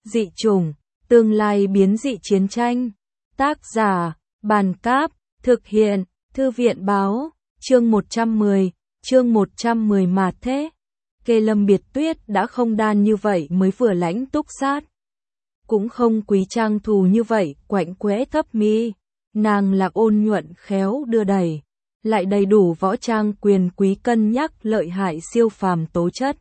Dị chủng, tương lai biến dị chiến tranh. Tác giả, Bàn Cáp, thực hiện, Thư viện Báo, chương 110 mà thế. Kê Lâm Biệt Tuyết đã không đan như vậy mới vừa lãnh túc sát. Cũng không quý trang thù như vậy, quạnh quẽ thấp mi. Nàng là ôn nhuận khéo đưa đẩy, lại đầy đủ võ trang quyền quý cân nhắc lợi hại siêu phàm tố chất.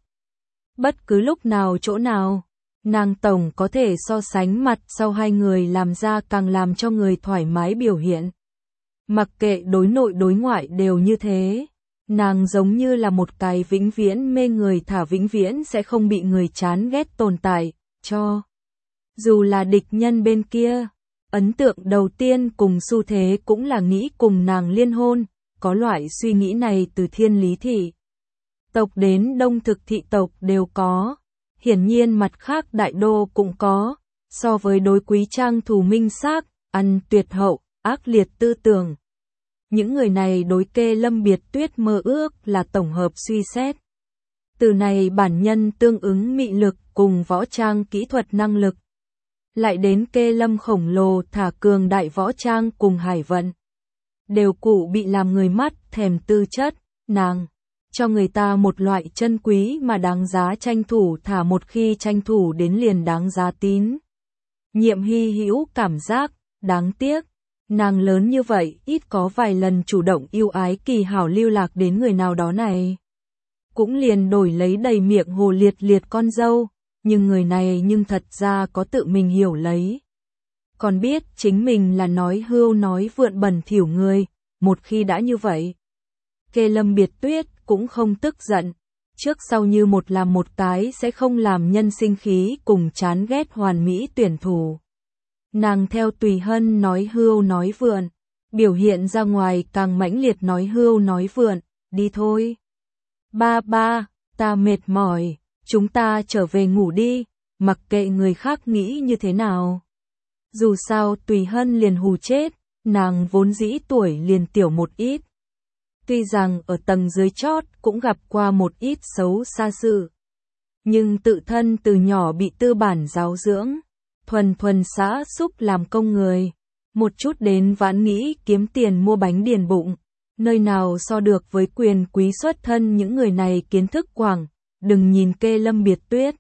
Bất cứ lúc nào chỗ nào, nàng tổng có thể so sánh mặt sau hai người làm ra càng làm cho người thoải mái biểu hiện. Mặc kệ đối nội đối ngoại đều như thế, nàng giống như là một cái vĩnh viễn mê người thả vĩnh viễn sẽ không bị người chán ghét tồn tại, cho dù là địch nhân bên kia. Ấn tượng đầu tiên cùng xu thế cũng là nghĩ cùng nàng liên hôn, có loại suy nghĩ này từ Thiên Lý thị tộc đến Đông Thực thị tộc đều có, hiển nhiên mặt khác đại đô cũng có, so với đối quý trang thù minh xác, ăn tuyệt hậu, ác liệt tư tưởng. Những người này đối Kê Lâm Biệt Tuyết mơ ước là tổng hợp suy xét. Từ này bản nhân tương ứng mị lực cùng võ trang kỹ thuật năng lực. Lại đến Kê Lâm khổng lồ thả cường đại võ trang cùng hải vận. Đều cụ bị làm người mắt thèm tư chất, nàng cho người ta một loại chân quý mà đáng giá tranh thủ, thả một khi tranh thủ đến liền đáng giá tín nhiệm hy hữu cảm giác. Đáng tiếc, nàng lớn như vậy ít có vài lần chủ động yêu ái kỳ hảo lưu lạc đến người nào đó này. Cũng liền đổi lấy đầy miệng hồ liệt con dâu, nhưng người này nhưng thật ra có tự mình hiểu lấy. Còn biết chính mình là nói hưu nói vượn bẩn thỉu người, một khi đã như vậy. Kê Lâm Biệt Tuyết cũng không tức giận, trước sau như một làm một cái sẽ không làm nhân sinh khí cùng chán ghét hoàn mỹ tuyển thủ. Nàng theo Tùy Hân nói hưu nói vượn, biểu hiện ra ngoài càng mãnh liệt nói hưu nói vượn, đi thôi. Ba, ta mệt mỏi, chúng ta trở về ngủ đi, mặc kệ người khác nghĩ như thế nào. Dù sao Tùy Hân liền hù chết, nàng vốn dĩ tuổi liền tiểu một ít. Tuy rằng ở tầng dưới chót cũng gặp qua một ít xấu xa sự, nhưng tự thân từ nhỏ bị tư bản giáo dưỡng, thuần xã xúc làm công người, một chút đến vãn nghĩ kiếm tiền mua bánh điền bụng, nơi nào so được với quyền quý xuất thân những người này kiến thức quảng. Đừng nhìn Kê Lâm Biệt Tuyết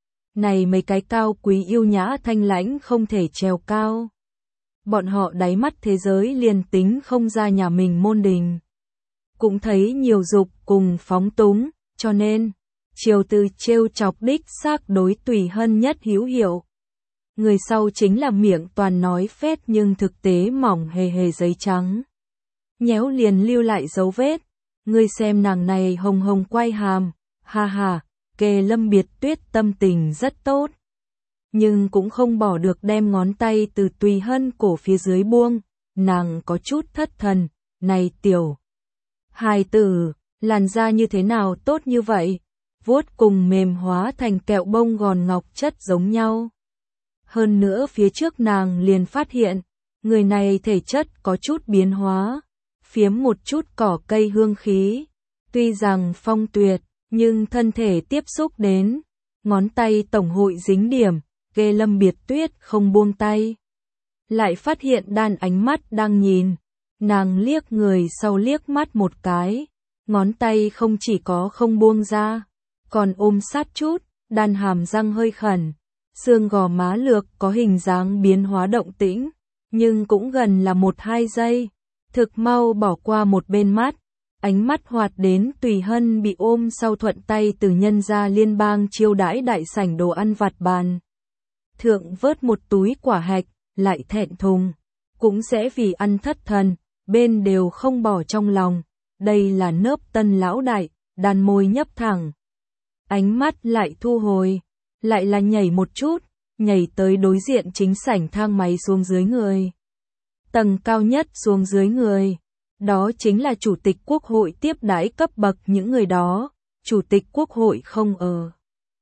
này mấy cái cao quý yêu nhã thanh lãnh không thể trèo cao. Bọn họ đáy mắt thế giới liền tính không ra nhà mình môn đình, cũng thấy nhiều dục cùng phóng túng, cho nên chiều từ trêu chọc đích xác đối Tùy Hân nhất hữu hiệu. Người sau chính là miệng toàn nói phét nhưng thực tế mỏng hề giấy trắng. Nhéo liền lưu lại dấu vết. Ngươi xem nàng này hồng hồng quay hàm, ha, Kê Lâm Biệt Tuyết tâm tình rất tốt. Nhưng cũng không bỏ được đem ngón tay từ Tùy Hân cổ phía dưới buông, nàng có chút thất thần, này tiểu hài tử, làn da như thế nào tốt như vậy, vuốt cùng mềm hóa thành kẹo bông gòn ngọc chất giống nhau. Hơn nữa phía trước nàng liền phát hiện, người này thể chất có chút biến hóa, phiếm một chút cỏ cây hương khí, tuy rằng phong tuyệt, nhưng thân thể tiếp xúc đến, ngón tay tổng hội dính điểm, Kê Lâm Biệt Tuyết không buông tay. Lại phát hiện đan ánh mắt đang nhìn, nàng liếc người sau liếc mắt một cái, ngón tay không chỉ có không buông ra, còn ôm sát chút, đan hàm răng hơi khẩn, xương gò má lược có hình dáng biến hóa động tĩnh, nhưng cũng gần là 1-2 giây, thực mau bỏ qua một bên mắt. Ánh mắt hoạt đến Tùy Hân bị ôm sau thuận tay từ nhân gia liên bang chiêu đãi đại sảnh đồ ăn vặt bàn thượng vớt một túi quả hạch, lại thẹn thùng, cũng sẽ vì ăn thất thần, bên đều không bỏ trong lòng. Đây là nớp tân lão đại, đàn môi nhấp thẳng, ánh mắt lại thu hồi, lại là nhảy một chút, nhảy tới đối diện chính sảnh thang máy xuống dưới người. Tầng cao nhất xuống dưới người. Đó chính là Chủ tịch Quốc hội tiếp đãi cấp bậc những người đó, Chủ tịch Quốc hội không ở.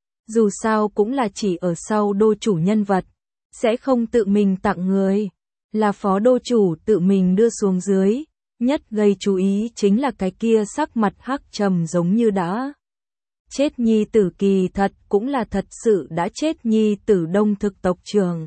Dù sao cũng là chỉ ở sau đô chủ nhân vật, sẽ không tự mình tặng người, là phó đô chủ tự mình đưa xuống dưới, nhất gây chú ý chính là cái kia sắc mặt hắc trầm giống như đã chết nhi tử kỳ thật cũng là thật sự đã chết nhi tử Đông Thực tộc trưởng.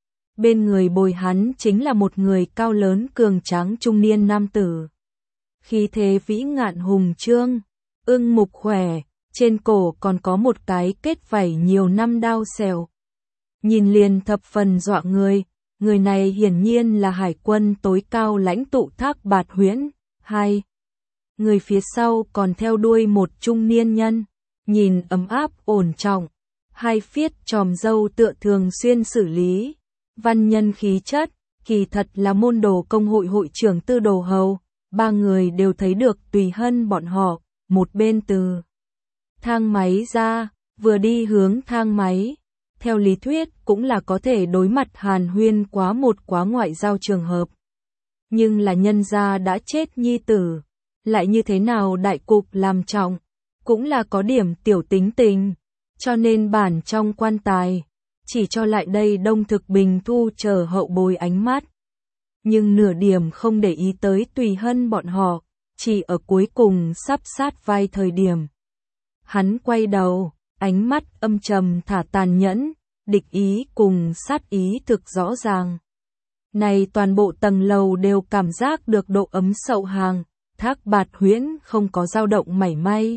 Bên người bồi hắn chính là một người cao lớn cường tráng trung niên nam tử. Khí thế vĩ ngạn hùng trương, ưng mục khỏe, trên cổ còn có một cái kết vảy nhiều năm đao xẻo. Nhìn liền thập phần dọa người này hiển nhiên là hải quân tối cao lãnh tụ Thác Bạt Huyễn. Hai người phía sau còn theo đuôi một trung niên nhân, nhìn ấm áp ổn trọng, hai phiết chòm râu tựa thường xuyên xử lý, văn nhân khí chất, kỳ thật là môn đồ công hội hội trưởng Tư Đồ Hầu. Ba người đều thấy được Tùy Hân bọn họ, một bên từ thang máy ra, vừa đi hướng thang máy. Theo lý thuyết cũng là có thể đối mặt hàn huyên quá ngoại giao trường hợp. Nhưng là nhân gia đã chết nhi tử, lại như thế nào đại cục làm trọng, cũng là có điểm tiểu tính tình, cho nên bản trong quan tài, chỉ cho lại đây Đông Thực Bình Thu chờ hậu bối ánh mắt. Nhưng nửa điểm không để ý tới Tùy Hân bọn họ, chỉ ở cuối cùng sắp sát vai thời điểm. Hắn quay đầu, ánh mắt âm trầm thả tàn nhẫn, địch ý cùng sát ý thực rõ ràng. Này toàn bộ tầng lầu đều cảm giác được độ ấm sậu hàng, Thác Bạt Huyễn không có dao động mảy may.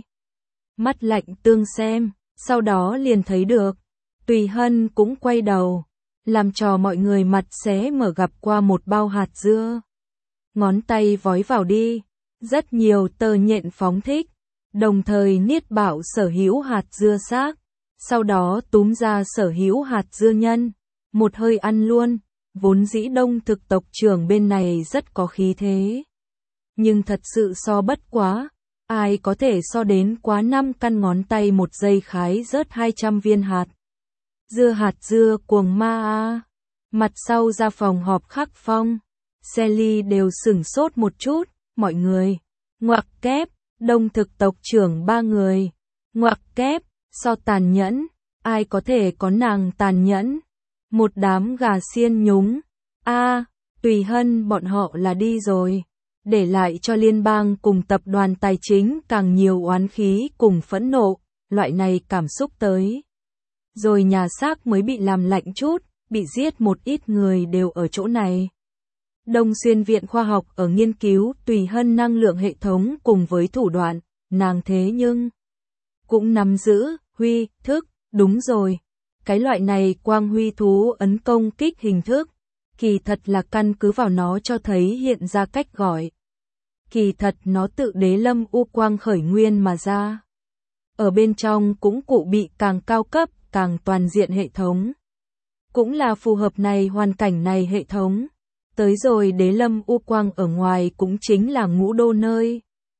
Mắt lạnh tương xem, sau đó liền thấy được. Tùy Hân cũng quay đầu, làm cho mọi người mặt xé mở gặp qua một bao hạt dưa. Ngón tay vói vào đi, rất nhiều tơ nhện phóng thích, đồng thời niết bạo sở hữu hạt dưa xác, sau đó túm ra sở hữu hạt dưa nhân, một hơi ăn luôn. Vốn dĩ Đông Thực tộc trưởng bên này rất có khí thế, nhưng thật sự so bất quá, ai có thể so đến quá 5 căn ngón tay một giây khái rớt 200 viên hạt dưa cuồng ma a. Mặt sau ra phòng họp Khắc Phong, Sally đều sửng sốt một chút, mọi người, ngoặc kép, Đông Thực tộc trưởng 3 người, ngoặc kép, so tàn nhẫn, ai có thể có nàng tàn nhẫn, một đám gà xiên nhúng, Tùy Hân bọn họ là đi rồi, để lại cho liên bang cùng tập đoàn tài chính càng nhiều oán khí cùng phẫn nộ, loại này cảm xúc tới. Rồi nhà xác mới bị làm lạnh chút, bị giết một ít người đều ở chỗ này. Đông Xuyên Viện Khoa học ở nghiên cứu Tùy Hân năng lượng hệ thống cùng với thủ đoạn, nàng thế nhưng cũng nắm giữ, huy, thức, đúng rồi. Cái loại này quang huy thú ấn công kích hình thức, kỳ thật là căn cứ vào nó cho thấy hiện ra cách gọi. Kỳ thật nó tự đế lâm u quang khởi nguyên mà ra. Ở bên trong cũng cụ bị càng cao cấp, càng toàn diện hệ thống. Cũng là phù hợp này hoàn cảnh này hệ thống. Tới rồi đế lâm u quang ở ngoài cũng chính là ngũ đô nơi.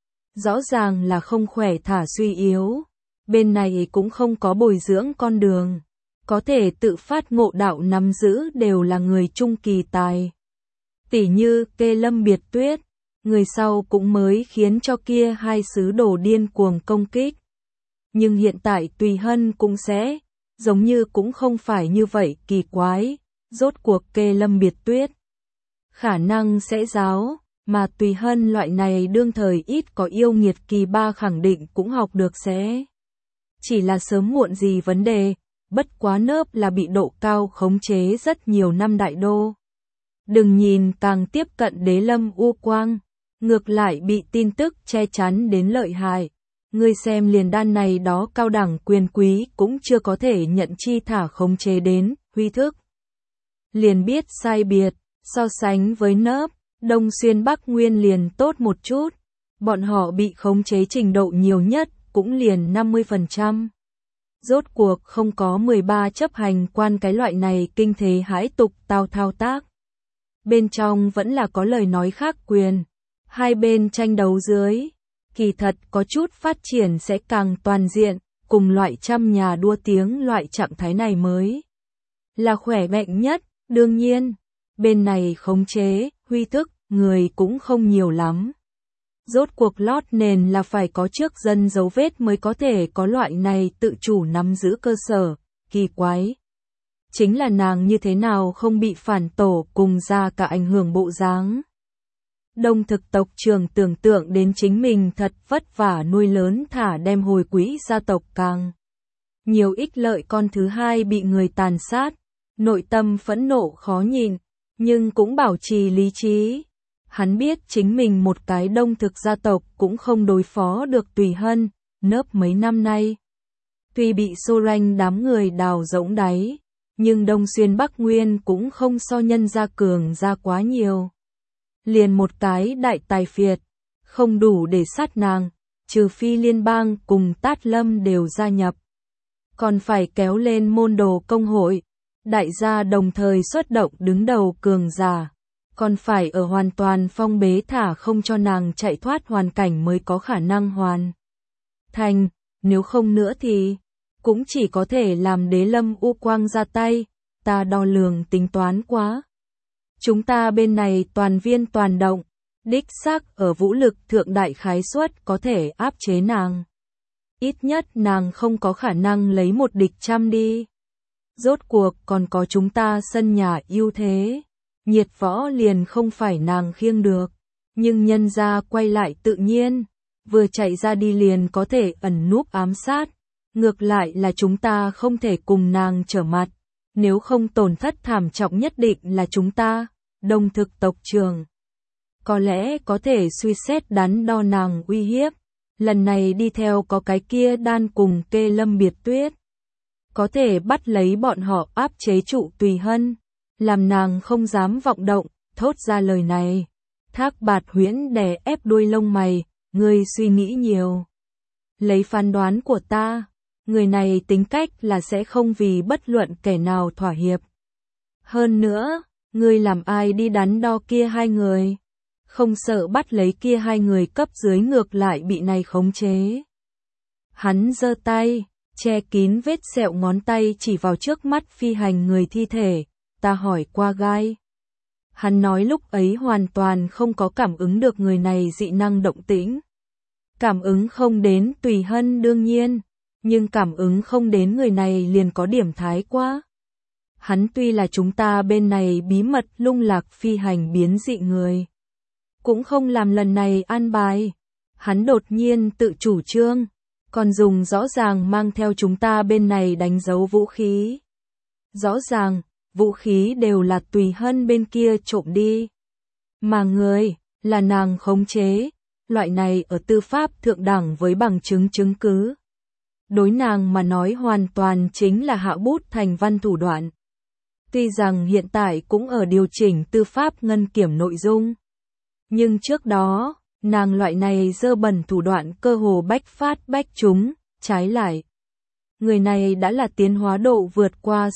Rõ ràng là không khỏe thả suy yếu. Bên này cũng không có bồi dưỡng con đường. Có thể tự phát ngộ đạo nắm giữ đều là người trung kỳ tài. Tỉ như Kê Lâm Biệt Tuyết, người sau cũng mới khiến cho kia hai sứ đồ điên cuồng công kích. Nhưng hiện tại Tùy Hân cũng sẽ, giống như cũng không phải như vậy kỳ quái, rốt cuộc Kê Lâm Biệt Tuyết. Khả năng sẽ giáo, mà Tùy Hân loại này đương thời ít có yêu nghiệt kỳ ba khẳng định cũng học được sẽ. Chỉ là sớm muộn gì vấn đề. Bất quá nớp là bị độ cao khống chế rất nhiều năm đại đô. Đừng nhìn càng tiếp cận đế lâm u quang, ngược lại bị tin tức che chắn đến lợi hại. Ngươi xem liền đan này đó cao đẳng quyền quý cũng chưa có thể nhận chi thả khống chế đến, huy thức. Liền biết sai biệt, so sánh với nớp, Đông Xuyên Bắc Nguyên liền tốt một chút. Bọn họ bị khống chế trình độ nhiều nhất, cũng liền 50%. Rốt cuộc không có 13 chấp hành quan cái loại này kinh thế hãi tục thao tác. Bên trong vẫn là có lời nói khác quyền. Hai bên tranh đấu dưới. Kỳ thật có chút phát triển sẽ càng toàn diện, cùng loại trăm nhà đua tiếng loại trạng thái này mới là khỏe mạnh nhất. Đương nhiên, bên này khống chế, huy thức, người cũng không nhiều lắm. Rốt cuộc lót nền là phải có trước dân dấu vết mới có thể có loại này tự chủ nắm giữ cơ sở, kỳ quái. Chính là nàng như thế nào không bị phản tổ cùng ra cả ảnh hưởng bộ dáng. Đông thực tộc trưởng tưởng tượng đến chính mình thật vất vả nuôi lớn thả đem hồi quỹ gia tộc càng nhiều ích lợi, con thứ hai bị người tàn sát, nội tâm phẫn nộ khó nhịn, nhưng cũng bảo trì lý trí. Hắn biết chính mình một cái đông thực gia tộc cũng không đối phó được Tùy Hân, nớp mấy năm nay. Tuy bị Xô Ranh đám người đào rỗng đáy, nhưng Đông Xuyên Bắc Nguyên cũng không so nhân gia cường ra quá nhiều. Liền một cái đại tài phiệt, không đủ để sát nàng, trừ phi liên bang cùng Tát Lâm đều gia nhập. Còn phải kéo lên môn đồ công hội, đại gia đồng thời xuất động đứng đầu cường giả. Còn phải ở hoàn toàn phong bế thả không cho nàng chạy thoát hoàn cảnh mới có khả năng hoàn thành, nếu không nữa thì cũng chỉ có thể làm Đế Lâm U Quang ra tay, ta đo lường tính toán quá. Chúng ta bên này toàn viên toàn động, đích xác ở vũ lực thượng đại khái suất có thể áp chế nàng. Ít nhất nàng không có khả năng lấy một địch trăm đi. Rốt cuộc còn có chúng ta sân nhà ưu thế. Nhiệt võ liền không phải nàng khiêng được, nhưng nhân gia quay lại tự nhiên, vừa chạy ra đi liền có thể ẩn núp ám sát, ngược lại là chúng ta không thể cùng nàng trở mặt, nếu không tổn thất thảm trọng nhất định là chúng ta, Đông thực tộc trưởng. Có lẽ có thể suy xét đắn đo nàng uy hiếp, lần này đi theo có cái kia đan cùng Kê Lâm Biệt Tuyết. Có thể bắt lấy bọn họ áp chế trụ Tùy Hân. Làm nàng không dám vọng động, thốt ra lời này. Thác Bạt Huyễn đè ép đuôi lông mày, ngươi suy nghĩ nhiều. Lấy phán đoán của ta, người này tính cách là sẽ không vì bất luận kẻ nào thỏa hiệp. Hơn nữa, ngươi làm ai đi đắn đo kia hai người? Không sợ bắt lấy kia hai người cấp dưới ngược lại bị này khống chế. Hắn giơ tay, che kín vết sẹo ngón tay chỉ vào trước mắt phi hành người thi thể. Ta hỏi qua gai. Hắn nói lúc ấy hoàn toàn không có cảm ứng được người này dị năng động tĩnh. Cảm ứng không đến Tùy Hân đương nhiên, nhưng cảm ứng không đến người này liền có điểm thái quá. Hắn tuy là chúng ta bên này bí mật lung lạc phi hành biến dị người, cũng không làm lần này an bài. Hắn đột nhiên tự chủ trương, còn dùng rõ ràng mang theo chúng ta bên này đánh dấu vũ khí. Rõ ràng, vũ khí đều là Tùy Hân bên kia trộm đi. Mà người, là nàng khống chế, loại này ở tư pháp thượng đẳng với bằng chứng chứng cứ. Đối nàng mà nói hoàn toàn chính là hạ bút thành văn thủ đoạn. Tuy rằng hiện tại cũng ở điều chỉnh tư pháp ngân kiểm nội dung. Nhưng trước đó, nàng loại này dơ bẩn thủ đoạn cơ hồ bách phát bách trúng, trái lại. Người này đã là tiến hóa độ vượt qua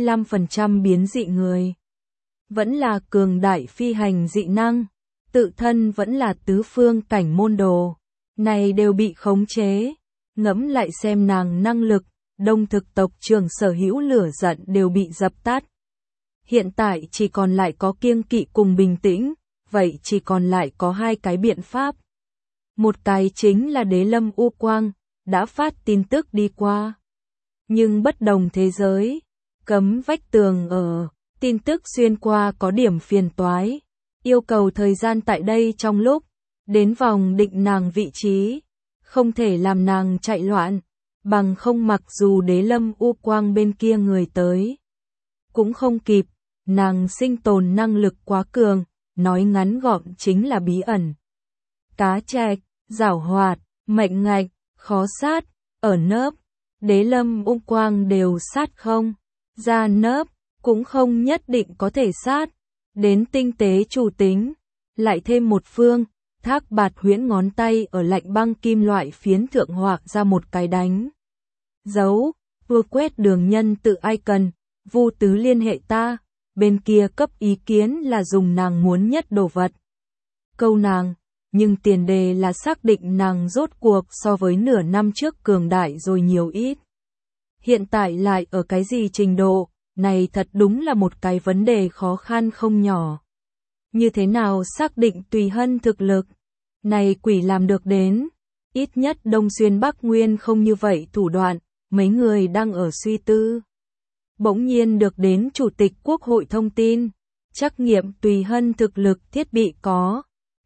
65% biến dị người. Vẫn là cường đại phi hành dị năng, tự thân vẫn là tứ phương cảnh môn đồ. Này đều bị khống chế. Ngẫm lại xem nàng năng lực, Đông thực tộc trưởng sở hữu lửa giận đều bị dập tắt. Hiện tại chỉ còn lại có kiêng kỵ cùng bình tĩnh, vậy chỉ còn lại có hai cái biện pháp. Một cái chính là Đế Lâm U Quang, đã phát tin tức đi qua. Nhưng bất đồng thế giới, cấm vách tường ở, tin tức xuyên qua có điểm phiền toái, yêu cầu thời gian tại đây trong lúc, đến vòng định nàng vị trí, không thể làm nàng chạy loạn, bằng không mặc dù Đế Lâm U Quang bên kia người tới. Cũng không kịp, nàng sinh tồn năng lực quá cường, nói ngắn gọn chính là bí ẩn. Cá trạch, giảo hoạt, mệnh ngạch, khó sát, ở nớp. Đế Lâm U Quang đều sát không, ra nớp, cũng không nhất định có thể sát, đến tinh tế chủ tính, lại thêm một phương, Thác Bạt Huyễn ngón tay ở lạnh băng kim loại phiến thượng họa ra một cái đánh dấu, vừa quét đường nhân tự ai cần, Vu Tứ liên hệ ta, bên kia cấp ý kiến là dùng nàng muốn nhất đồ vật. Câu nàng, nhưng tiền đề là xác định nàng rốt cuộc so với nửa năm trước cường đại rồi nhiều ít. Hiện tại lại ở cái gì trình độ, này thật đúng là một cái vấn đề khó khăn không nhỏ. Như thế nào xác định Tùy Hân thực lực? Này quỷ làm được đến, ít nhất Đông Xuyên Bắc Nguyên không như vậy thủ đoạn, mấy người đang ở suy tư. Bỗng nhiên được đến Chủ tịch Quốc hội thông tin, trắc nghiệm Tùy Hân thực lực thiết bị có,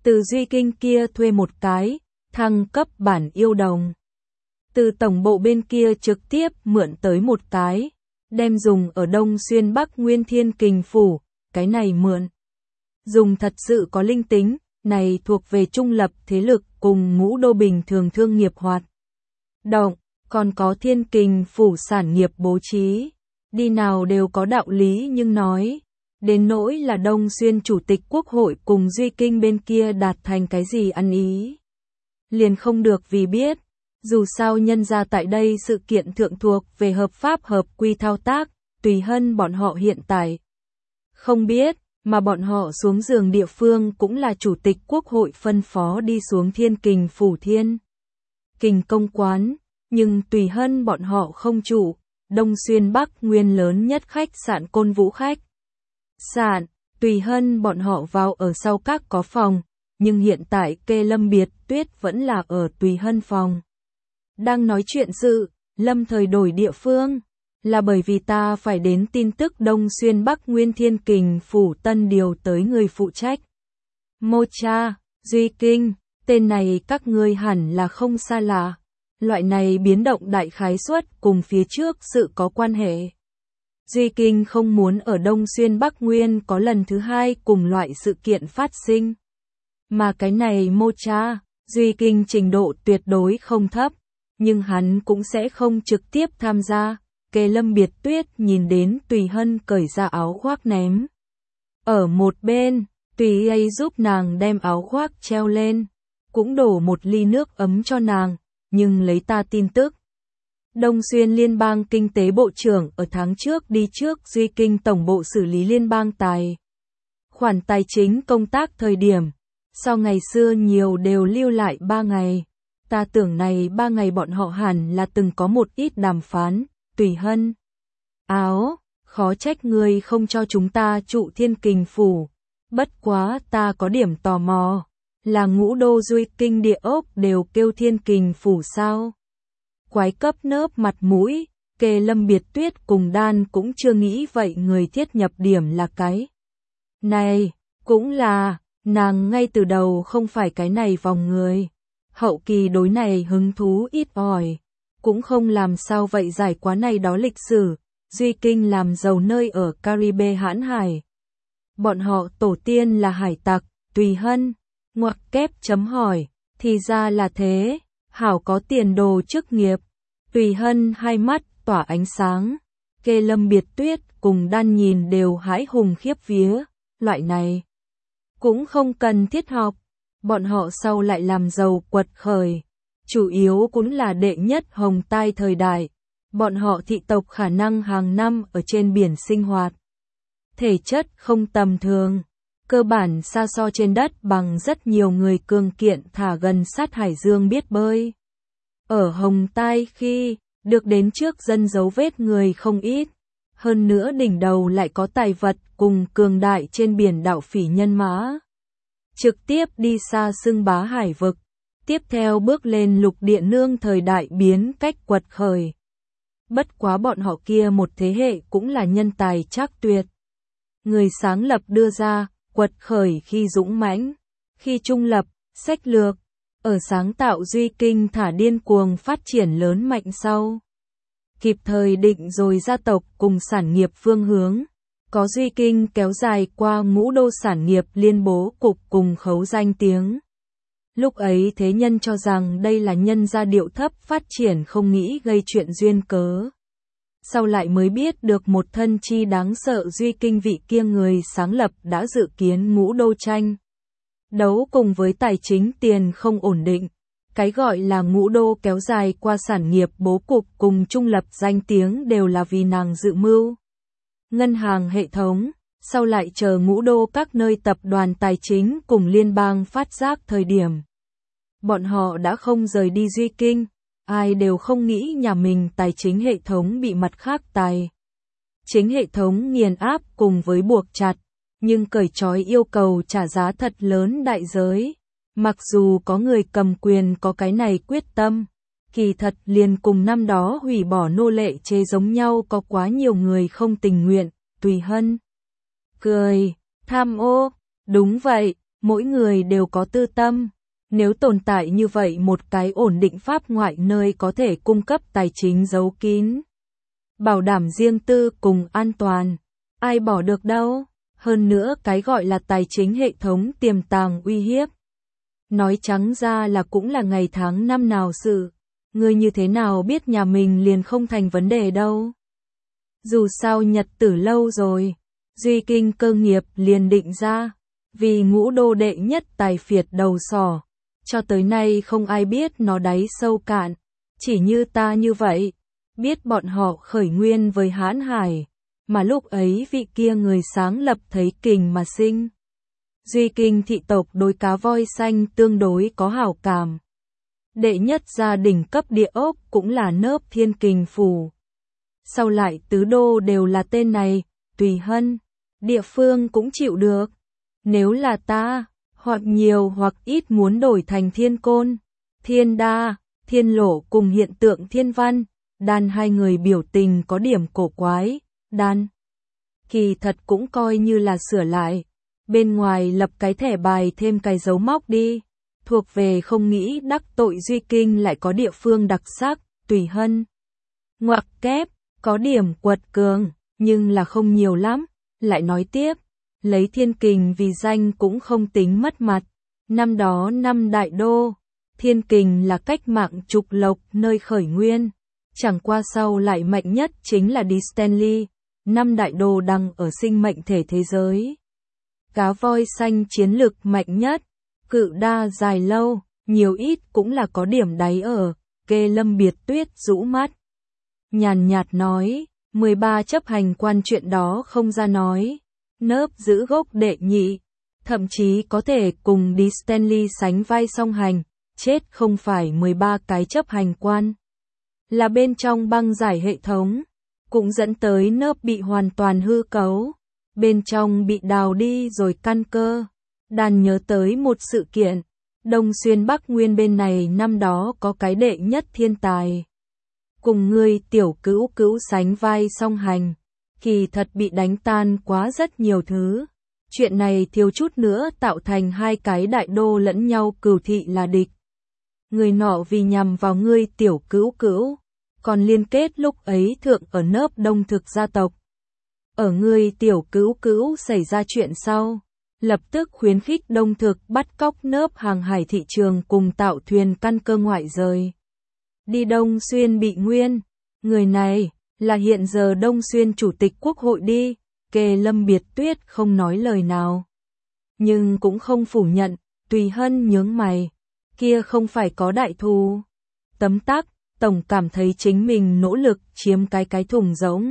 Từ Duy Kinh kia thuê một cái, thăng cấp bản yêu đồng. Từ tổng bộ bên kia trực tiếp mượn tới một cái, đem dùng ở Đông Xuyên Bắc Nguyên Thiên Kình Phủ, cái này mượn. Dùng thật sự có linh tính, này thuộc về trung lập thế lực cùng ngũ đô bình thường thương nghiệp hoạt động, còn có Thiên Kình Phủ sản nghiệp bố trí. Đi nào đều có đạo lý nhưng nói. Đến nỗi là Đông Xuyên Chủ tịch Quốc hội cùng Duy Kinh bên kia đạt thành cái gì ăn ý. Liền không được vì biết. Dù sao nhân ra tại đây sự kiện thượng thuộc về hợp pháp hợp quy thao tác, Tùy Hân bọn họ hiện tại. Không biết, mà bọn họ xuống giường địa phương cũng là Chủ tịch Quốc hội phân phó đi xuống Thiên Kình Phủ Thiên Kình Công Quán, nhưng Tùy Hân bọn họ không chủ. Đông Xuyên Bắc Nguyên lớn nhất khách sạn Côn Vũ khách sạn, Tùy Hân bọn họ vào ở sau các có phòng, nhưng hiện tại kê Lâm Biệt Tuyết vẫn là ở Tùy Hân phòng. Đang nói chuyện sự, Lâm Thời đổi địa phương, là bởi vì ta phải đến tin tức Đông Xuyên Bắc Nguyên Thiên Kình Phủ tân điều tới người phụ trách. Mocha, Duy Kinh, tên này các ngươi hẳn là không xa lạ. Loại này biến động đại khái suất cùng phía trước sự có quan hệ. Duy Kinh không muốn ở Đông Xuyên Bắc Nguyên có lần thứ hai cùng loại sự kiện phát sinh. Mà cái này Mocha, Duy Kinh trình độ tuyệt đối không thấp, nhưng hắn cũng sẽ không trực tiếp tham gia. Kê Lâm Biệt Tuyết nhìn đến Tùy Hân cởi ra áo khoác ném. Ở một bên, Tùy ấy giúp nàng đem áo khoác treo lên, cũng đổ một ly nước ấm cho nàng. Nhưng lấy ta tin tức, Đông Xuyên Liên bang Kinh tế Bộ trưởng ở tháng trước đi trước Duy Kinh Tổng bộ xử lý liên bang tài khoản tài chính công tác thời điểm, sau ngày xưa nhiều đều lưu lại 3 ngày. Ta tưởng này 3 ngày bọn họ hẳn là từng có một ít đàm phán. Tùy Hân, áo, khó trách người không cho chúng ta trụ Thiên Kình Phủ. Bất quá ta có điểm tò mò. Là ngũ đô Duy Kinh địa ốc đều kêu Thiên Kình Phủ sao? Quái cấp nớp mặt mũi, Kê Lâm Biệt Tuyết cùng Đan cũng chưa nghĩ vậy người thiết nhập điểm là cái. Này, cũng là, nàng ngay từ đầu không phải cái này vòng người. Hậu kỳ đối này hứng thú ít ỏi, cũng không làm sao vậy giải quá này đó lịch sử. Duy Kinh làm giàu nơi ở Caribe hãn hải. Bọn họ tổ tiên là hải tặc, Tùy Hân. Ngoặc kép chấm hỏi, thì ra là thế, hảo có tiền đồ chức nghiệp. Tùy Hân hai mắt tỏa ánh sáng, Kê Lâm Biệt Tuyết cùng Đan nhìn đều hãi hùng khiếp vía, loại này cũng không cần thiết học, bọn họ sau lại làm giàu quật khởi, chủ yếu cũng là đệ nhất hồng tai thời đại, bọn họ thị tộc khả năng hàng năm ở trên biển sinh hoạt. Thể chất không tầm thường. Cơ bản xa so trên đất bằng rất nhiều người cường kiện thả gần sát hải dương biết bơi. Ở Hồng Tai khi, được đến trước dân dấu vết người không ít. Hơn nữa đỉnh đầu lại có tài vật cùng cường đại trên biển đảo phỉ nhân mã. Trực tiếp đi xa xưng bá hải vực. Tiếp theo bước lên lục địa nương thời đại biến cách quật khởi. Bất quá bọn họ kia một thế hệ cũng là nhân tài trác tuyệt. Người sáng lập đưa ra. Quật khởi khi dũng mãnh, khi trung lập, sách lược, ở sáng tạo Duy Kinh thả điên cuồng phát triển lớn mạnh sau. Kịp thời định rồi gia tộc cùng sản nghiệp phương hướng, có Duy Kinh kéo dài qua ngũ đô sản nghiệp liên bố cục cùng khấu danh tiếng. Lúc ấy thế nhân cho rằng đây là nhân gia điệu thấp phát triển không nghĩ gây chuyện duyên cớ. Sau lại mới biết được một thân chi đáng sợ Duy Kinh vị kia người sáng lập đã dự kiến ngũ đô tranh. Đấu cùng với tài chính tiền không ổn định. Cái gọi là ngũ đô kéo dài qua sản nghiệp bố cục cùng trung lập danh tiếng đều là vì nàng dự mưu. Ngân hàng hệ thống, sau lại chờ ngũ đô các nơi tập đoàn tài chính cùng liên bang phát giác thời điểm. Bọn họ đã không rời đi Duy Kinh. Ai đều không nghĩ nhà mình tài chính hệ thống bị mặt khác tài chính hệ thống nghiền áp cùng với buộc chặt, nhưng cởi trói yêu cầu trả giá thật lớn đại giới. Mặc dù có người cầm quyền có cái này quyết tâm, kỳ thật liền cùng năm đó hủy bỏ nô lệ chế giống nhau có quá nhiều người không tình nguyện. Tùy Hân cười, tham ô, đúng vậy, mỗi người đều có tư tâm. Nếu tồn tại như vậy một cái ổn định pháp ngoại nơi có thể cung cấp tài chính giấu kín, bảo đảm riêng tư cùng an toàn, ai bỏ được đâu. Hơn nữa cái gọi là tài chính hệ thống tiềm tàng uy hiếp. Nói trắng ra là cũng là ngày tháng năm nào sự. Ngươi như thế nào biết nhà mình liền không thành vấn đề đâu. Dù sao nhật tử lâu rồi, Duy Kinh cơ nghiệp liền định ra, vì ngũ đô đệ nhất tài phiệt đầu sỏ, cho tới nay không ai biết nó đáy sâu cạn, chỉ như ta như vậy, biết bọn họ khởi nguyên với Hán Hải, mà lúc ấy vị kia người sáng lập thấy kình mà sinh. Duy Kinh thị tộc đối cá voi xanh tương đối có hảo cảm. Đệ nhất gia đình cấp địa ốc cũng là nớp Thiên Kình Phủ. Sau lại tứ đô đều là tên này, Tùy Hân, địa phương cũng chịu được. Nếu là ta, hoặc nhiều hoặc ít muốn đổi thành Thiên Côn, Thiên Đa, Thiên Lộ cùng hiện tượng Thiên Văn, Đan hai người biểu tình có điểm cổ quái, Đan. Kỳ thật cũng coi như là sửa lại, bên ngoài lập cái thẻ bài thêm cái dấu móc đi, thuộc về không nghĩ đắc tội Duy Kinh lại có địa phương đặc sắc, Tùy Hân. Ngoặc kép, có điểm quật cường, nhưng là không nhiều lắm, lại nói tiếp, lấy Thiên Kình vì danh cũng không tính mất mặt, năm đó năm đại đô, Thiên Kình là cách mạng trục lộc nơi khởi nguyên, chẳng qua sau lại mạnh nhất chính là đi Stanley, năm đại đô đăng ở sinh mệnh thể thế giới. Cá voi xanh chiến lực mạnh nhất, cự đa dài lâu, nhiều ít cũng là có điểm đáy ở, Kê Lâm Biệt Tuyết rũ mắt. Nhàn nhạt nói, 13 chấp hành quan chuyện đó không ra nói, nớp giữ gốc đệ nhị, thậm chí có thể cùng đi Stanley sánh vai song hành, chết không phải 13 cái chấp hành quan. Là bên trong băng giải hệ thống, cũng dẫn tới nớp bị hoàn toàn hư cấu, bên trong bị đào đi rồi căn cơ. Đàn nhớ tới một sự kiện, Đông Xuyên Bắc Nguyên bên này năm đó có cái đệ nhất thiên tài. Cùng người tiểu cữu cữu sánh vai song hành, kỳ thật bị đánh tan quá rất nhiều thứ. Chuyện này thiếu chút nữa tạo thành hai cái đại đô lẫn nhau cừu thị là địch. Người nọ vì nhằm vào ngươi tiểu cữu cữu, còn liên kết lúc ấy thượng ở nớp Đông Thực gia tộc. Ở ngươi tiểu cữu cữu xảy ra chuyện sau, lập tức khuyến khích Đông Thực bắt cóc nớp hàng hải thị trường cùng tạo thuyền căn cơ ngoại rời. Đi Đông Xuyên bị nguyên, người này là hiện giờ Đông Xuyên Chủ tịch Quốc hội đi, Kê Lâm Biệt Tuyết không nói lời nào. Nhưng cũng không phủ nhận, Tùy Hân nhướng mày, kia không phải có đại thù. Tấm tắc, tổng cảm thấy chính mình nỗ lực chiếm cái thùng rỗng.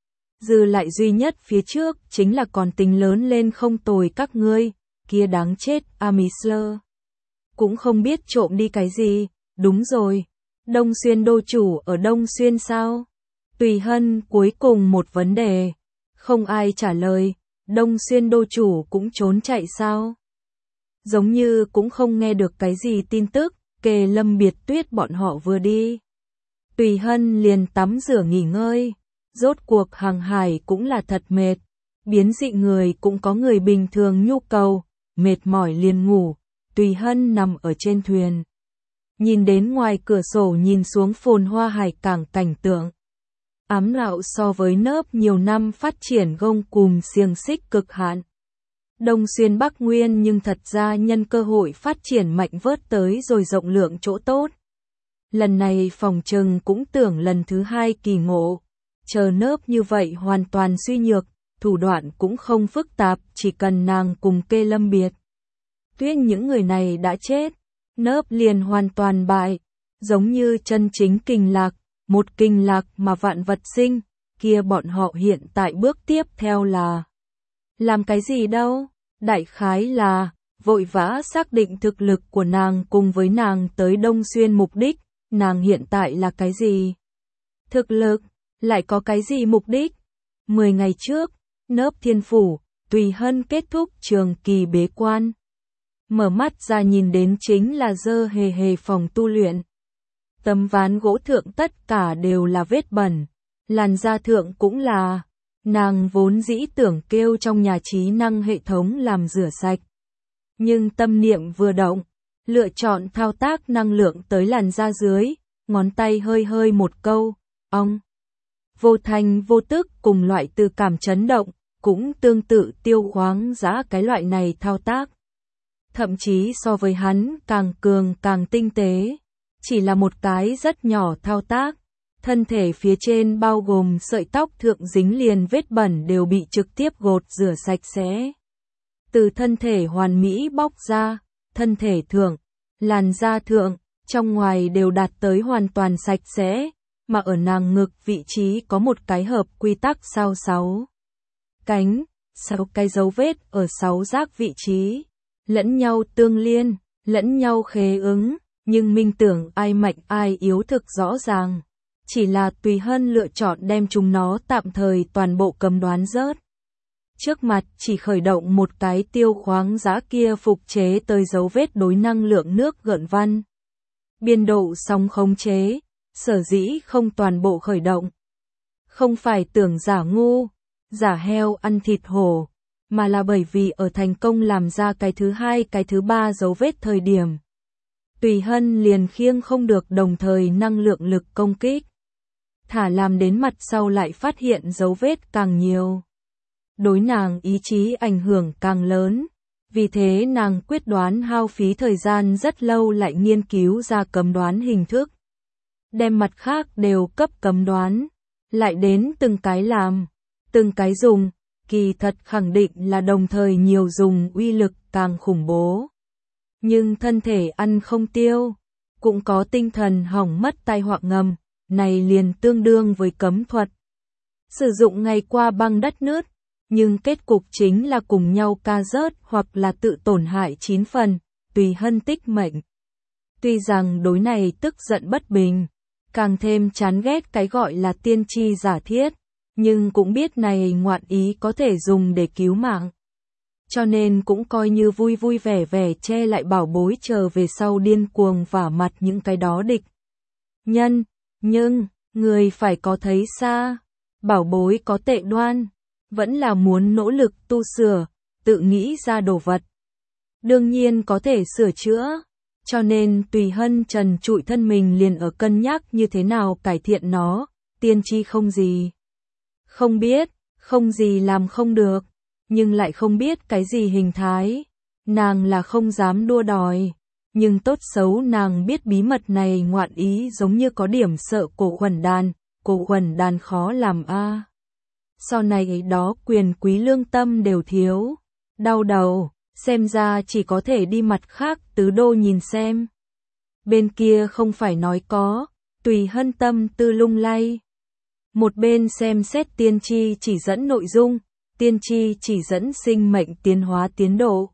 Dư lại duy nhất phía trước chính là còn tính lớn lên không tồi các ngươi, kia đáng chết, Amisler. Cũng không biết trộm đi cái gì, đúng rồi, Đông Xuyên đô chủ ở Đông Xuyên sao? Tùy Hân cuối cùng một vấn đề, không ai trả lời, Đông Xuyên đô chủ cũng trốn chạy sao? Giống như cũng không nghe được cái gì tin tức, Kê Lâm Biệt Tuyết bọn họ vừa đi. Tùy Hân liền tắm rửa nghỉ ngơi, rốt cuộc hàng hải cũng là thật mệt, biến dị người cũng có người bình thường nhu cầu, mệt mỏi liền ngủ, Tùy Hân nằm ở trên thuyền. Nhìn đến ngoài cửa sổ nhìn xuống phồn hoa hải cảng cảnh tượng. Ám lạo so với nớp nhiều năm phát triển gông cùm xiềng xích cực hạn. Đông Xuyên Bắc Nguyên nhưng thật ra nhân cơ hội phát triển mạnh vớt tới rồi rộng lượng chỗ tốt. Lần này phòng trừng cũng tưởng lần thứ hai kỳ ngộ. Chờ nớp như vậy hoàn toàn suy nhược, thủ đoạn cũng không phức tạp, chỉ cần nàng cùng Kê Lâm Biệt Tuyết những người này đã chết, nớp liền hoàn toàn bại, giống như chân chính kinh lạc, một kinh lạc mà vạn vật sinh, kia bọn họ hiện tại bước tiếp theo là làm cái gì đâu, đại khái là vội vã xác định thực lực của nàng cùng với nàng tới Đông Xuyên mục đích, nàng hiện tại là cái gì? Thực lực, lại có cái gì mục đích? 10 ngày trước, nớp Thiên Phủ, Tùy Hân kết thúc trường kỳ bế quan. Mở mắt ra nhìn đến chính là dơ hề hề phòng tu luyện. Tấm ván gỗ thượng tất cả đều là vết bẩn, làn da thượng cũng là, nàng vốn dĩ tưởng kêu trong nhà trí năng hệ thống làm rửa sạch. Nhưng tâm niệm vừa động, lựa chọn thao tác năng lượng tới làn da dưới, ngón tay hơi hơi một câu, ong. Vô thanh vô tức cùng loại từ cảm chấn động, cũng tương tự Tiêu Khoáng Dã cái loại này thao tác. Thậm chí so với hắn càng cường càng tinh tế, chỉ là một cái rất nhỏ thao tác. Thân thể phía trên bao gồm sợi tóc thượng dính liền vết bẩn đều bị trực tiếp gột rửa sạch sẽ. Từ thân thể hoàn mỹ bóc ra, thân thể thượng, làn da thượng, trong ngoài đều đạt tới hoàn toàn sạch sẽ, mà ở nàng ngực vị trí có một cái hợp quy tắc sao 6 cánh, 6 cái dấu vết ở 6 giác vị trí, lẫn nhau tương liên, lẫn nhau khế ứng, nhưng minh tưởng ai mạnh ai yếu thực rõ ràng. Chỉ là Tùy Hân lựa chọn đem chúng nó tạm thời toàn bộ cấm đoán rớt. Trước mặt chỉ khởi động một cái Tiêu Khoáng Dã kia phục chế tới dấu vết đối năng lượng nước gợn văn. Biên độ sóng khống chế, sở dĩ không toàn bộ khởi động. Không phải tưởng giả ngu, giả heo ăn thịt hổ, mà là bởi vì ở thành công làm ra cái thứ hai cái thứ ba dấu vết thời điểm. Tùy Hân liền khiêng không được đồng thời năng lượng lực công kích. Thả làm đến mặt sau lại phát hiện dấu vết càng nhiều. Đối nàng ý chí ảnh hưởng càng lớn, vì thế nàng quyết đoán hao phí thời gian rất lâu lại nghiên cứu ra cấm đoán hình thức. Đem mặt khác đều cấp cấm đoán, lại đến từng cái làm, từng cái dùng, kỳ thật khẳng định là đồng thời nhiều dùng uy lực càng khủng bố. Nhưng thân thể ăn không tiêu, cũng có tinh thần hỏng mất tai họa ngầm, này liền tương đương với cấm thuật. Sử dụng ngày qua băng đất nứt, nhưng kết cục chính là cùng nhau ca rớt hoặc là tự tổn hại 9 phần, Tùy Hân tích mệnh. Tuy rằng đối này tức giận bất bình, càng thêm chán ghét cái gọi là tiên tri giả thiết, nhưng cũng biết này ngoạn ý có thể dùng để cứu mạng. Cho nên cũng coi như vui vui vẻ vẻ che lại bảo bối chờ về sau điên cuồng vả mặt những cái đó địch nhân, nhưng, người phải có thấy xa, bảo bối có tệ đoan, vẫn là muốn nỗ lực tu sửa, tự nghĩ ra đồ vật. Đương nhiên có thể sửa chữa, cho nên Tùy Hân trần trụi thân mình liền ở cân nhắc như thế nào cải thiện nó, tiên tri không gì. Không biết, không gì làm không được, nhưng lại không biết cái gì hình thái. Nàng là không dám đua đòi, nhưng tốt xấu nàng biết bí mật này ngoạn ý giống như có điểm sợ cổ khuẩn đàn khó làm a. Sau này đó quyền quý lương tâm đều thiếu, đau đầu, xem ra chỉ có thể đi mặt khác tứ đô nhìn xem. Bên kia không phải nói có, Tùy Hân tâm tư lung lay. Một bên xem xét tiên tri chỉ dẫn nội dung, tiên tri chỉ dẫn sinh mệnh tiến hóa tiến độ.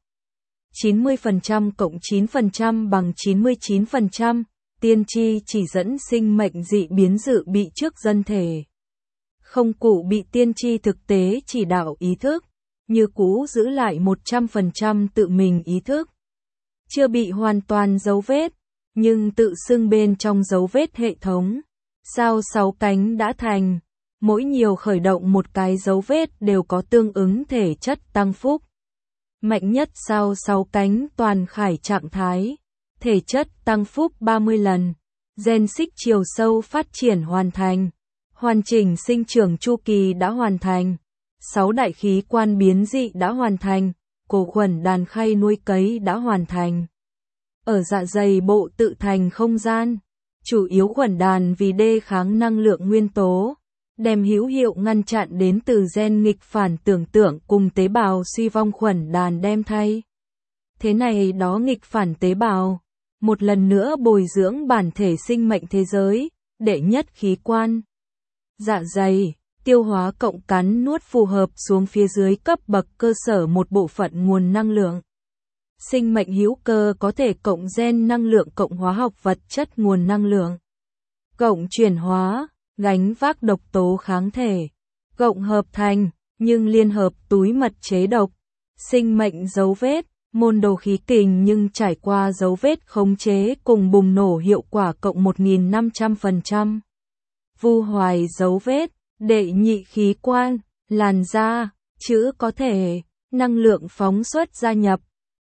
90% cộng 9% bằng 99%, tiên tri chỉ dẫn sinh mệnh dị biến dự bị trước dân thể. Không cụ bị tiên tri thực tế chỉ đạo ý thức, như cũ giữ lại 100% tự mình ý thức. Chưa bị hoàn toàn dấu vết, nhưng tự xưng bên trong dấu vết hệ thống. Sao 6 cánh đã thành, mỗi nhiều khởi động một cái dấu vết đều có tương ứng thể chất tăng phúc. Mạnh nhất sao 6 cánh toàn khải trạng thái, thể chất tăng phúc 30 lần, gen xích chiều sâu phát triển hoàn thành, hoàn chỉnh sinh trưởng chu kỳ đã hoàn thành, 6 đại khí quan biến dị đã hoàn thành, cổ khuẩn đàn khay nuôi cấy đã hoàn thành. Ở dạ dày bộ tự thành không gian, chủ yếu khuẩn đàn vì đề kháng năng lượng nguyên tố, đem hữu hiệu ngăn chặn đến từ gen nghịch phản tưởng tượng cùng tế bào suy vong khuẩn đàn đem thay. Thế này đó nghịch phản tế bào, một lần nữa bồi dưỡng bản thể sinh mệnh thế giới, đệ nhất khí quan. Dạ dày, tiêu hóa cộng cắn nuốt phù hợp xuống phía dưới cấp bậc cơ sở một bộ phận nguồn năng lượng. Sinh mệnh hữu cơ có thể cộng gen năng lượng cộng hóa học vật chất nguồn năng lượng. Cộng chuyển hóa, gánh vác độc tố kháng thể. Cộng hợp thành, nhưng liên hợp túi mật chế độc. Sinh mệnh dấu vết, môn đồ khí kình nhưng trải qua dấu vết khống chế cùng bùng nổ hiệu quả cộng 1500%. Vu hoài dấu vết, đệ nhị khí quan, làn da, chữ có thể, năng lượng phóng xuất gia nhập,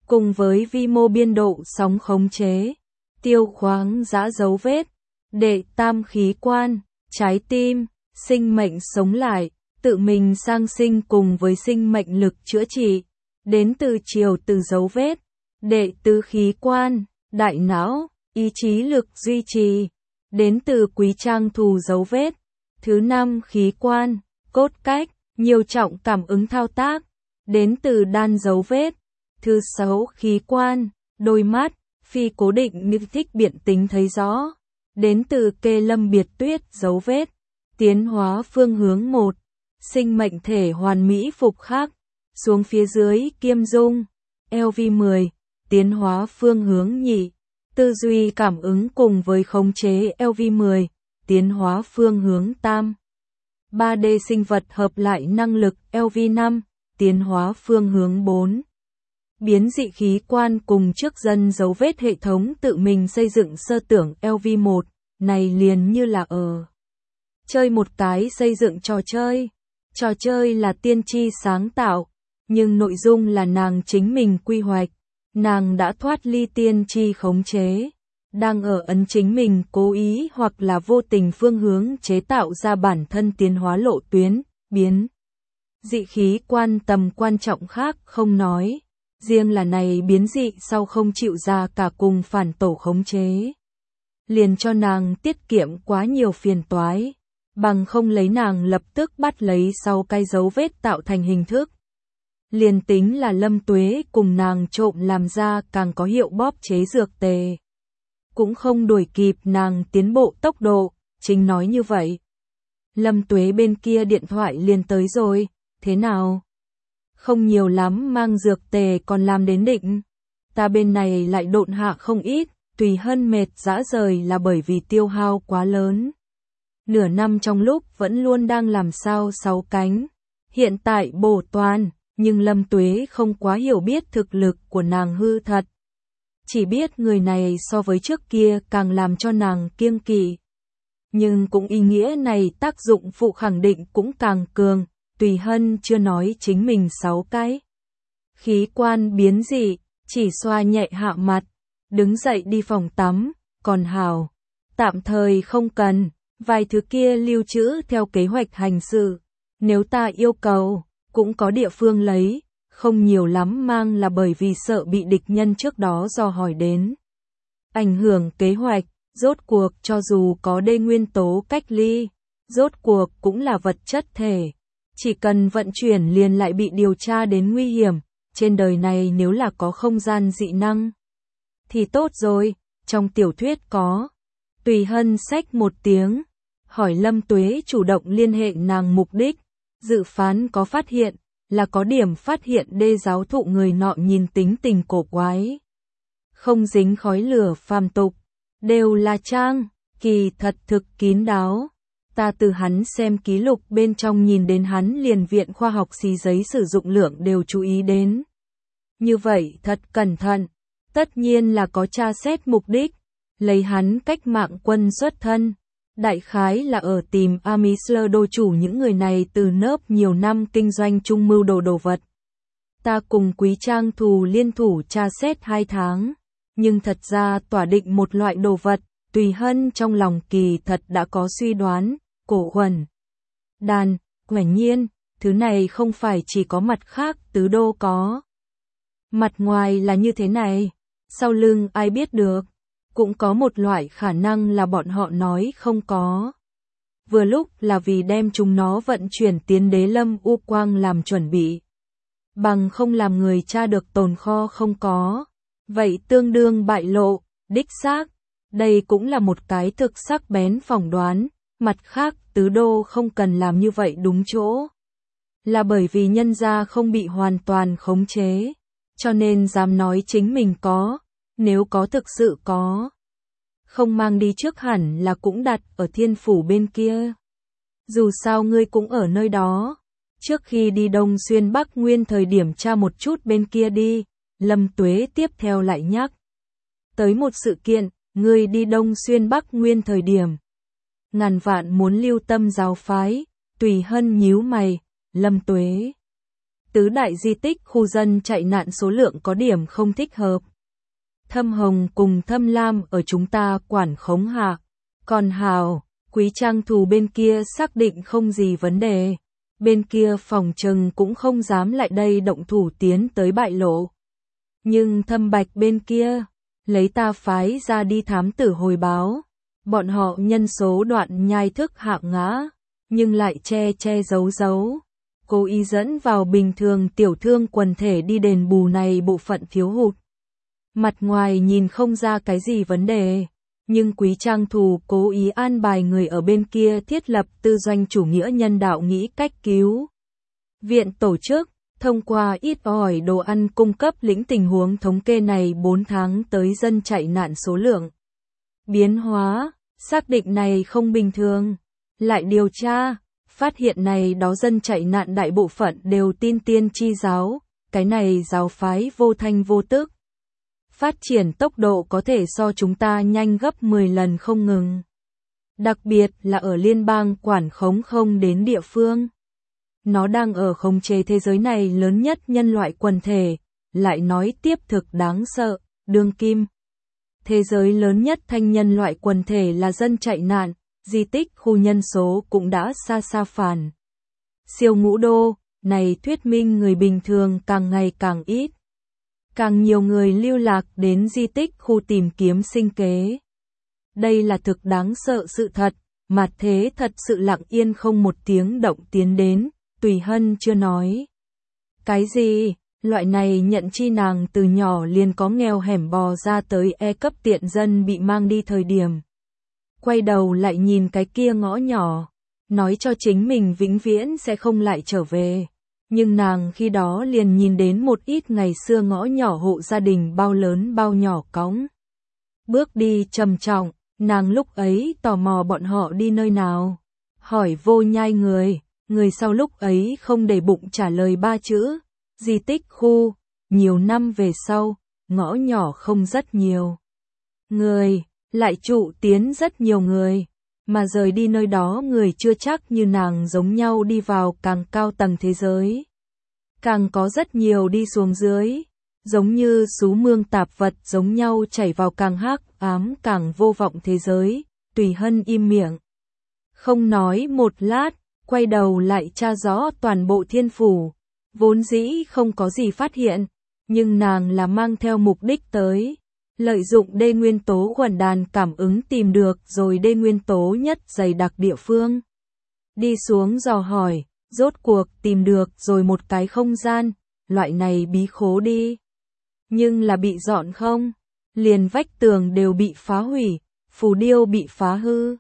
cùng với vi mô biên độ sóng khống chế, tiêu khoáng giã dấu vết, đệ tam khí quan, trái tim, sinh mệnh sống lại, tự mình sang sinh cùng với sinh mệnh lực chữa trị, đến từ chiều từ dấu vết, đệ tứ khí quan, đại não, ý chí lực duy trì, đến từ quý trang thù dấu vết, thứ năm khí quan, cốt cách, nhiều trọng cảm ứng thao tác, đến từ đan dấu vết, thứ sáu khí quan, đôi mắt, phi cố định như thích biện tính thấy rõ, đến từ kê lâm biệt tuyết dấu vết, tiến hóa phương hướng 1, sinh mệnh thể hoàn mỹ phục khắc, xuống phía dưới kiêm dung, LV10, tiến hóa phương hướng nhị, tư duy cảm ứng cùng với khống chế LV10, tiến hóa phương hướng tam, 3D sinh vật hợp lại năng lực LV5, tiến hóa phương hướng 4. Biến dị khí quan cùng trước dân dấu vết hệ thống tự mình xây dựng sơ tưởng LV1, này liền như là chơi một cái xây dựng trò chơi. Trò chơi là tiên tri sáng tạo, nhưng nội dung là nàng chính mình quy hoạch. Nàng đã thoát ly tiên tri khống chế, đang ở ấn chính mình cố ý hoặc là vô tình phương hướng chế tạo ra bản thân tiến hóa lộ tuyến, biến. Dị khí quan tầm quan trọng khác không nói, riêng là này biến dị sau không chịu ra cả cùng phản tổ khống chế. Liền cho nàng tiết kiệm quá nhiều phiền toái, bằng không lấy nàng lập tức bắt lấy sau cái dấu vết tạo thành hình thức. Liền tính là Lâm Tuế cùng nàng trộm làm ra càng có hiệu bóp chế dược tề. Cũng không đuổi kịp nàng tiến bộ tốc độ, chính nói như vậy. Lâm Tuế bên kia điện thoại liền tới rồi, thế nào? Không nhiều lắm mang dược tề còn làm đến định. Ta bên này lại độn hạ không ít, tùy hân mệt dã rời là bởi vì tiêu hao quá lớn. Nửa năm trong lúc vẫn luôn đang làm sao 6 cánh. Hiện tại bổ toàn, nhưng Lâm Tuế không quá hiểu biết thực lực của nàng hư thật. Chỉ biết người này so với trước kia càng làm cho nàng kiêng kỵ. Nhưng cũng ý nghĩa này tác dụng phụ khẳng định cũng càng cường, tùy hân chưa nói chính mình 6 cái. Khí quan biến dị, chỉ xoa nhẹ hạ mặt, đứng dậy đi phòng tắm, còn hào. Tạm thời không cần, vài thứ kia lưu trữ theo kế hoạch hành sự. Nếu ta yêu cầu, cũng có địa phương lấy, không nhiều lắm mang là bởi vì sợ bị địch nhân trước đó dò hỏi đến. Ảnh hưởng kế hoạch, rốt cuộc cho dù có đê nguyên tố cách ly, rốt cuộc cũng là vật chất thể. Chỉ cần vận chuyển liền lại bị điều tra đến nguy hiểm, trên đời này nếu là có không gian dị năng. Thì tốt rồi, trong tiểu thuyết có. Tùy hân xách một tiếng, hỏi Lâm Tuế chủ động liên hệ nàng mục đích, dự phán có phát hiện, là có điểm phát hiện đê giáo thụ người nọ nhìn tính tình cổ quái. Không dính khói lửa phàm tục, đều là trang, kỳ thật thực kín đáo. Ta từ hắn xem ký lục bên trong nhìn đến hắn liền viện khoa học xì giấy sử dụng lượng đều chú ý đến. Như vậy thật cẩn thận, tất nhiên là có tra xét mục đích, lấy hắn cách mạng quân xuất thân. Đại khái là ở tìm Amisler đô chủ những người này từ nớp nhiều năm kinh doanh chung mưu đồ vật. Ta cùng Quý Trang Thù liên thủ tra xét 2 tháng, nhưng thật ra tỏa định một loại đồ vật, tùy hân trong lòng kỳ thật đã có suy đoán, cổ quần. Đàn, quả nhiên, thứ này không phải chỉ có mặt khác tứ đô có. Mặt ngoài là như thế này, sau lưng ai biết được. Cũng có một loại khả năng là bọn họ nói không có. Vừa lúc là vì đem chúng nó vận chuyển tiến Đế Lâm U Quang làm chuẩn bị. Bằng không làm người tra được tồn kho không có. Vậy tương đương bại lộ, đích xác. Đây cũng là một cái thực sắc bén phỏng đoán. Mặt khác tứ đô không cần làm như vậy đúng chỗ. Là bởi vì nhân gia không bị hoàn toàn khống chế. Cho nên dám nói chính mình có. Nếu có thực sự có, không mang đi trước hẳn là cũng đặt ở thiên phủ bên kia. Dù sao ngươi cũng ở nơi đó. Trước khi đi Đông Xuyên Bắc Nguyên thời điểm tra một chút bên kia đi. Lâm Tuế tiếp theo lại nhắc. Tới một sự kiện, ngươi đi Đông Xuyên Bắc Nguyên thời điểm. Ngàn vạn muốn lưu tâm giáo phái, tùy hân nhíu mày, Lâm Tuế. Tứ đại di tích khu dân chạy nạn số lượng có điểm không thích hợp. Thâm Hồng cùng Thâm Lam ở chúng ta quản khống hạ. Còn Hào, Quý Trang Thù bên kia xác định không gì vấn đề. Bên kia phòng trừng cũng không dám lại đây động thủ tiến tới bại lộ. Nhưng Thâm Bạch bên kia, lấy ta phái ra đi thám tử hồi báo. Bọn họ nhân số đoạn nhai thức hạng ngã, nhưng lại che giấu. Cố ý dẫn vào bình thường tiểu thương quần thể đi đền bù này bộ phận thiếu hụt. Mặt ngoài nhìn không ra cái gì vấn đề, nhưng Quý Trang Thù cố ý an bài người ở bên kia thiết lập tư doanh chủ nghĩa nhân đạo nghĩ cách cứu viện tổ chức, thông qua ít ỏi đồ ăn cung cấp lĩnh tình huống thống kê này 4 tháng tới dân chạy nạn số lượng. Biến hóa, xác định này không bình thường, lại điều tra, phát hiện này đó dân chạy nạn đại bộ phận đều tin Tiên Tri giáo, cái này giáo phái vô thanh vô tức. Phát triển tốc độ có thể so chúng ta nhanh gấp 10 lần không ngừng. Đặc biệt là ở liên bang quản khống không đến địa phương. Nó đang ở khống chế thế giới này lớn nhất nhân loại quần thể, lại nói tiếp thực đáng sợ, đương kim. Thế giới lớn nhất thanh nhân loại quần thể là dân chạy nạn, di tích khu nhân số cũng đã xa phản. Siêu ngũ đô, này thuyết minh người bình thường càng ngày càng ít. Càng nhiều người lưu lạc đến di tích khu tìm kiếm sinh kế. Đây là thực đáng sợ sự thật, mà thế thật sự lặng yên không một tiếng động tiến đến, Tùy Hân chưa nói. Cái gì, loại này nhận chi nàng từ nhỏ liền có nghèo hẻm bò ra tới E cấp tiện dân bị mang đi thời điểm. Quay đầu lại nhìn cái kia ngõ nhỏ, nói cho chính mình vĩnh viễn sẽ không lại trở về. Nhưng nàng khi đó liền nhìn đến một ít ngày xưa ngõ nhỏ hộ gia đình bao lớn bao nhỏ cõng. Bước đi trầm trọng, nàng lúc ấy tò mò bọn họ đi nơi nào. Hỏi Vô Nhai người sau lúc ấy không để bụng trả lời 3 chữ, di tích khu, nhiều năm về sau, ngõ nhỏ không rất nhiều. Người, lại trụ tiến rất nhiều người, mà rời đi nơi đó người chưa chắc như nàng giống nhau đi vào càng cao tầng thế giới. Càng có rất nhiều đi xuống dưới, giống như sú mương tạp vật giống nhau chảy vào càng hắc ám càng vô vọng thế giới. Tùy Hân im miệng, không nói một lát, quay đầu lại tra rõ toàn bộ thiên phủ, vốn dĩ không có gì phát hiện, nhưng nàng là mang theo mục đích tới, lợi dụng đê nguyên tố quần đàn cảm ứng tìm được rồi đê nguyên tố nhất dày đặc địa phương. Đi xuống dò hỏi, rốt cuộc tìm được rồi một cái không gian, loại này bí khố đi. Nhưng là bị dọn không? Liền vách tường đều bị phá hủy, phù điêu bị phá hư.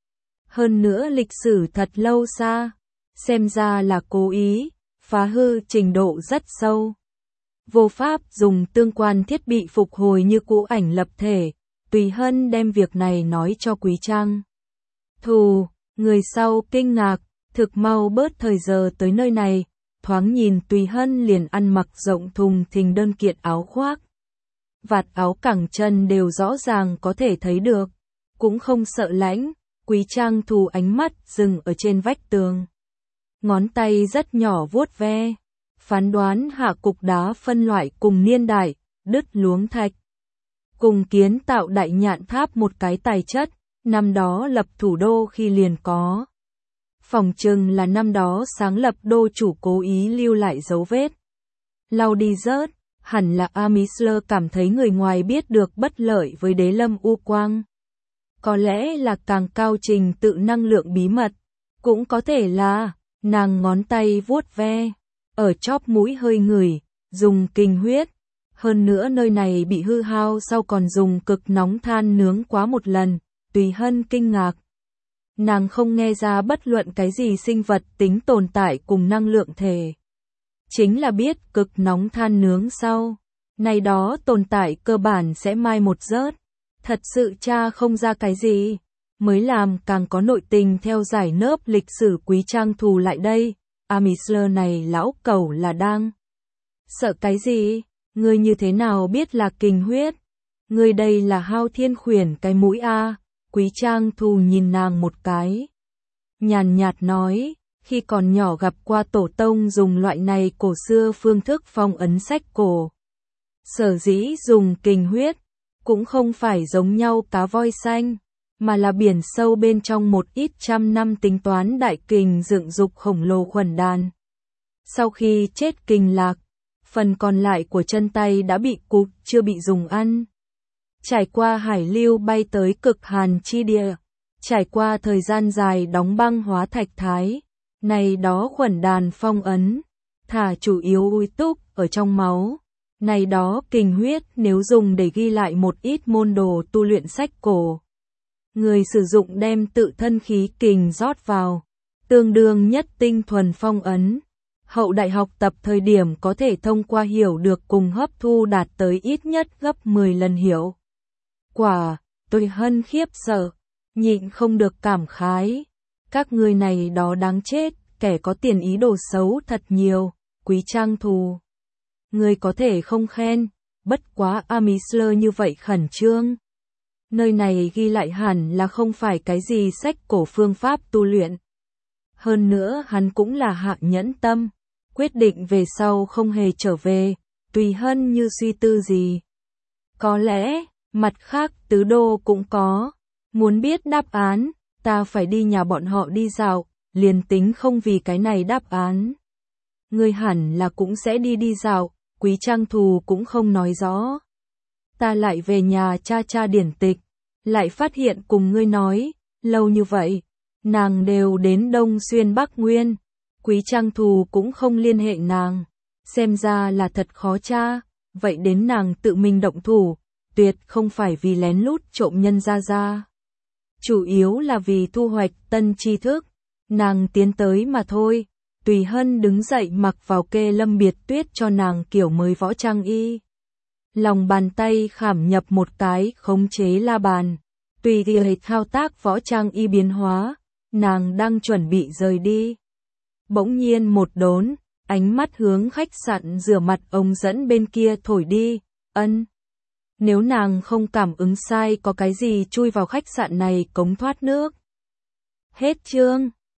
Hơn nữa lịch sử thật lâu xa, xem ra là cố ý, phá hư trình độ rất sâu. Vô pháp dùng tương quan thiết bị phục hồi như cũ ảnh lập thể, Tùy Hân đem việc này nói cho Quý Trang Thù, người sau kinh ngạc, thực mau bớt thời giờ tới nơi này, thoáng nhìn Tùy Hân liền ăn mặc rộng thùng thình đơn kiện áo khoác. Vạt áo cẳng chân đều rõ ràng có thể thấy được, cũng không sợ lạnh. Quý Trang Thù ánh mắt dừng ở trên vách tường. Ngón tay rất nhỏ vuốt ve, phán đoán hạ cục đá phân loại cùng niên đại, đứt luống thạch. Cùng kiến tạo đại nhạn tháp một cái tài chất, năm đó lập thủ đô khi liền có. Phỏng chừng là năm đó sáng lập đô chủ cố ý lưu lại dấu vết. Lau đi rớt, hẳn là Amisler cảm thấy người ngoài biết được bất lợi với Đế Lâm U Quang. Có lẽ là càng cao trình tự năng lượng bí mật, cũng có thể là, nàng ngón tay vuốt ve, ở chóp mũi hơi ngửi, dùng kinh huyết. Hơn nữa nơi này bị hư hao sau còn dùng cực nóng than nướng quá một lần, Tùy Hân kinh ngạc. Nàng không nghe ra bất luận cái gì sinh vật tính tồn tại cùng năng lượng thể. Chính là biết cực nóng than nướng sau, này đó tồn tại cơ bản sẽ mai một rớt. Thật sự tra không ra cái gì, mới làm càng có nội tình theo giải nớp lịch sử Quý Trang Thù lại đây. Amisler này lão cẩu là đang sợ cái gì? Ngươi như thế nào biết là kinh huyết? Ngươi đây là Hao Thiên khuyển cái mũi a. Quý Trang Thù nhìn nàng một cái, nhàn nhạt nói, Khi còn nhỏ gặp qua tổ tông dùng loại này cổ xưa phương thức phong ấn sách cổ. Sở dĩ dùng kình huyết, cũng không phải giống nhau cá voi xanh, mà là biển sâu bên trong một ít trăm năm tính toán đại kình dựng dục khổng lồ khuẩn đàn. Sau khi chết kình lạc, phần còn lại của chân tay đã bị cụt, chưa bị dùng ăn. Trải qua hải lưu bay tới cực hàn chi địa, trải qua thời gian dài đóng băng hóa thạch thái, này đó khuẩn đàn phong ấn, thả chủ yếu uy túc ở trong máu. Này đó kình huyết nếu dùng để ghi lại một ít môn đồ tu luyện sách cổ. Người sử dụng đem tự thân khí kình rót vào, tương đương nhất tinh thuần phong ấn. Hậu đại học tập thời điểm có thể thông qua hiểu được cùng hấp thu đạt tới ít nhất gấp 10 lần hiểu. Quả, tôi hân khiếp sợ, nhịn không được cảm khái. Các người này đó đáng chết, kẻ có tiền ý đồ xấu thật nhiều, quý trang thù. Người có thể không khen, bất quá Amisler như vậy khẩn trương. Nơi này ghi lại hẳn là không phải cái gì sách cổ phương pháp tu luyện. Hơn nữa hắn cũng là hạ nhẫn tâm, quyết định về sau không hề trở về, tùy hân như suy tư gì. Có lẽ, mặt khác tứ đô cũng có, muốn biết đáp án, ta phải đi nhà bọn họ đi dạo, liền tính không vì cái này đáp án. Người hẳn là cũng sẽ đi dạo, quý trang thù cũng không nói rõ. Ta lại về nhà tra điển tịch, lại phát hiện cùng ngươi nói, lâu như vậy, nàng đều đến Đông Xuyên Bắc Nguyên, quý trang thù cũng không liên hệ nàng, xem ra là thật khó tra, vậy đến nàng tự mình động thủ, tuyệt không phải vì lén lút trộm nhân ra. Chủ yếu là vì thu hoạch tân tri thức, nàng tiến tới mà thôi. Tùy hân đứng dậy mặc vào kê Lâm Biệt Tuyết cho nàng kiểu mới võ trang y. Lòng bàn tay khảm nhập một cái khống chế la bàn. Tùy địa thao tác võ trang y biến hóa, nàng đang chuẩn bị rời đi. Bỗng nhiên một đốn, ánh mắt hướng khách sạn rửa mặt ống dẫn bên kia thổi đi, ân. Nếu nàng không cảm ứng sai có cái gì chui vào khách sạn này cống thoát nước. Hết chương.